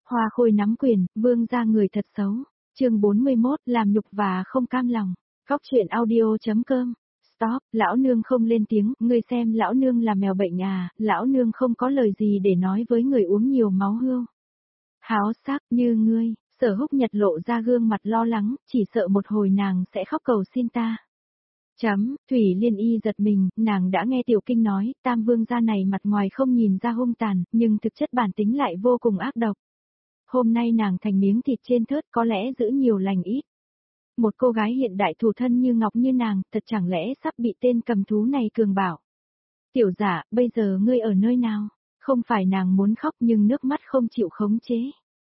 Hoa Khôi nắm quyền, vương gia người thật xấu. Chương 41, làm nhục và không cam lòng. Góc truyện audio.com. Stop, lão nương không lên tiếng, ngươi xem lão nương là mèo bệnh à, lão nương không có lời gì để nói với người uống nhiều máu hươu. Háo sắc như ngươi, Sở Húc Nhật lộ ra gương mặt lo lắng, chỉ sợ một hồi nàng sẽ khóc cầu xin ta. Thủy Liên Y giật mình, nàng đã nghe Tiểu Kinh nói, Tam Vương gia này mặt ngoài không nhìn ra hung tàn, nhưng thực chất bản tính lại vô cùng ác độc. Hôm nay nàng thành miếng thịt trên thớt có lẽ giữ nhiều lành ít. Một cô gái hiện đại thủ thân như ngọc như nàng, thật chẳng lẽ sắp bị tên cầm thú này cường bảo. Tiểu giả, bây giờ ngươi ở nơi nào? Không phải nàng muốn khóc nhưng nước mắt không chịu khống chế.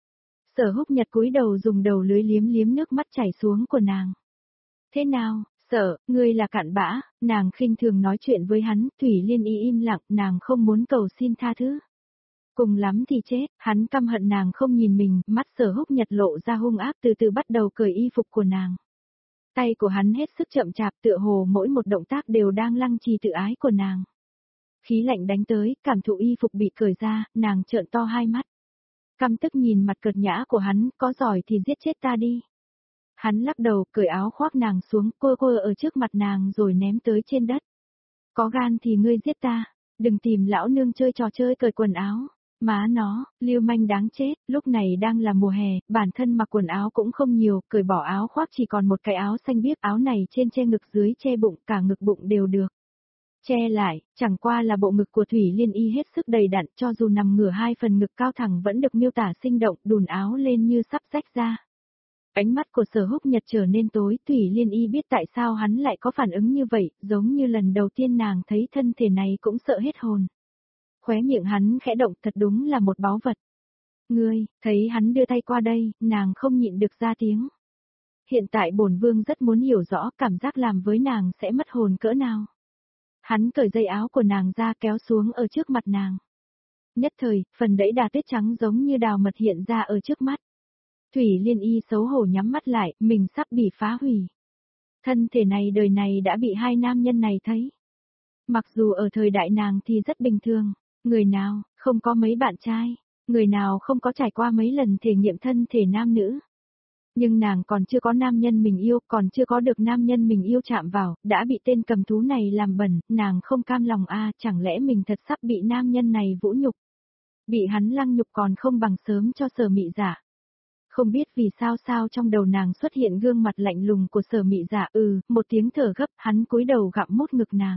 Sở Húc Nhật cúi đầu dùng đầu lưới liếm liếm nước mắt chảy xuống của nàng. Thế nào, Sở, ngươi là cặn bã, nàng khinh thường nói chuyện với hắn, Thủy Liên Y im lặng, nàng không muốn cầu xin tha thứ. Cùng lắm thì chết, hắn căm hận nàng không nhìn mình, mắt Sở Húc Nhật lộ ra hung ác từ từ bắt đầu cởi y phục của nàng. Tay của hắn hết sức chậm chạp tựa hồ mỗi một động tác đều đang lăng trì tự ái của nàng. Khí lạnh đánh tới, cảm thụ y phục bị cởi ra, nàng trợn to hai mắt. Căm tức nhìn mặt cợt nhã của hắn, có giỏi thì giết chết ta đi. Hắn lắc đầu, cởi áo khoác nàng xuống, cô ở trước mặt nàng rồi ném tới trên đất. Có gan thì ngươi giết ta, đừng tìm lão nương chơi trò chơi cởi quần áo. Má nó, lưu manh đáng chết, lúc này đang là mùa hè, bản thân mặc quần áo cũng không nhiều, cởi bỏ áo khoác chỉ còn một cái áo xanh biếc, áo này trên che ngực dưới che bụng, cả ngực bụng đều được. Che lại, chẳng qua là bộ ngực của Thủy Liên Y hết sức đầy đặn, cho dù nằm ngửa hai phần ngực cao thẳng vẫn được miêu tả sinh động, đùn áo lên như sắp rách ra. Ánh mắt của Sở Húc Nhật trở nên tối, Thủy Liên Y biết tại sao hắn lại có phản ứng như vậy, giống như lần đầu tiên nàng thấy thân thể này cũng sợ hết hồn. Khóe miệng hắn khẽ động, thật đúng là một báu vật. Ngươi, thấy hắn đưa tay qua đây, nàng không nhịn được ra tiếng. Hiện tại bổn vương rất muốn hiểu rõ cảm giác làm với nàng sẽ mất hồn cỡ nào. Hắn cởi dây áo của nàng ra kéo xuống ở trước mặt nàng. Nhất thời, phần đẫy đà tuyết trắng giống như đào mật hiện ra ở trước mắt. Thủy Liên Y xấu hổ nhắm mắt lại, mình sắp bị phá hủy. Thân thể này đời này đã bị hai nam nhân này thấy. Mặc dù ở thời đại nàng thì rất bình thường. Người nào, không có mấy bạn trai, người nào không có trải qua mấy lần thể nghiệm thân thể nam nữ. Nhưng nàng còn chưa có nam nhân mình yêu, còn chưa có được nam nhân mình yêu chạm vào, đã bị tên cầm thú này làm bẩn, nàng không cam lòng chẳng lẽ mình thật sắp bị nam nhân này vũ nhục. Bị hắn lăng nhục còn không bằng sớm cho Sở Mị Dạ. Không biết vì sao trong đầu nàng xuất hiện gương mặt lạnh lùng của Sở Mị Dạ, một tiếng thở gấp, hắn cúi đầu gặm mốt ngực nàng.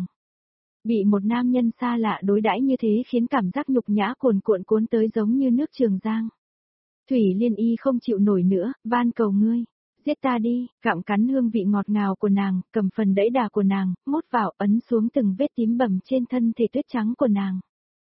Bị một nam nhân xa lạ đối đãi như thế khiến cảm giác nhục nhã cuồn cuộn cuốn tới giống như nước Trường Giang. Thủy Liên Y không chịu nổi nữa, van cầu ngươi, giết ta đi, gặm cắn hương vị ngọt ngào của nàng, cầm phần đẫy đà của nàng, mốt vào ấn xuống từng vết tím bầm trên thân thể tuyết trắng của nàng.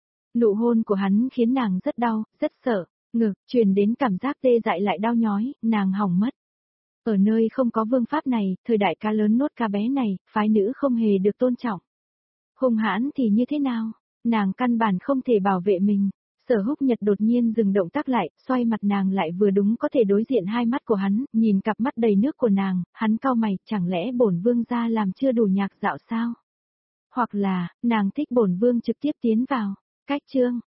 Nụ hôn của hắn khiến nàng rất đau, rất sợ, ngực truyền đến cảm giác tê dại lại đau nhói, nàng hỏng mất. Ở nơi không có vương pháp này, thời đại cá lớn nuốt cá bé này, phái nữ không hề được tôn trọng. Hung hãn thì như thế nào? Nàng căn bản không thể bảo vệ mình. Sở Húc Nhật đột nhiên dừng động tác lại, xoay mặt nàng lại vừa đúng có thể đối diện hai mắt của hắn, nhìn cặp mắt đầy nước của nàng, hắn cau mày, chẳng lẽ bổn vương gia làm chưa đủ nhạc dạo sao? Hoặc là, nàng thích bổn vương trực tiếp tiến vào. Cách chương,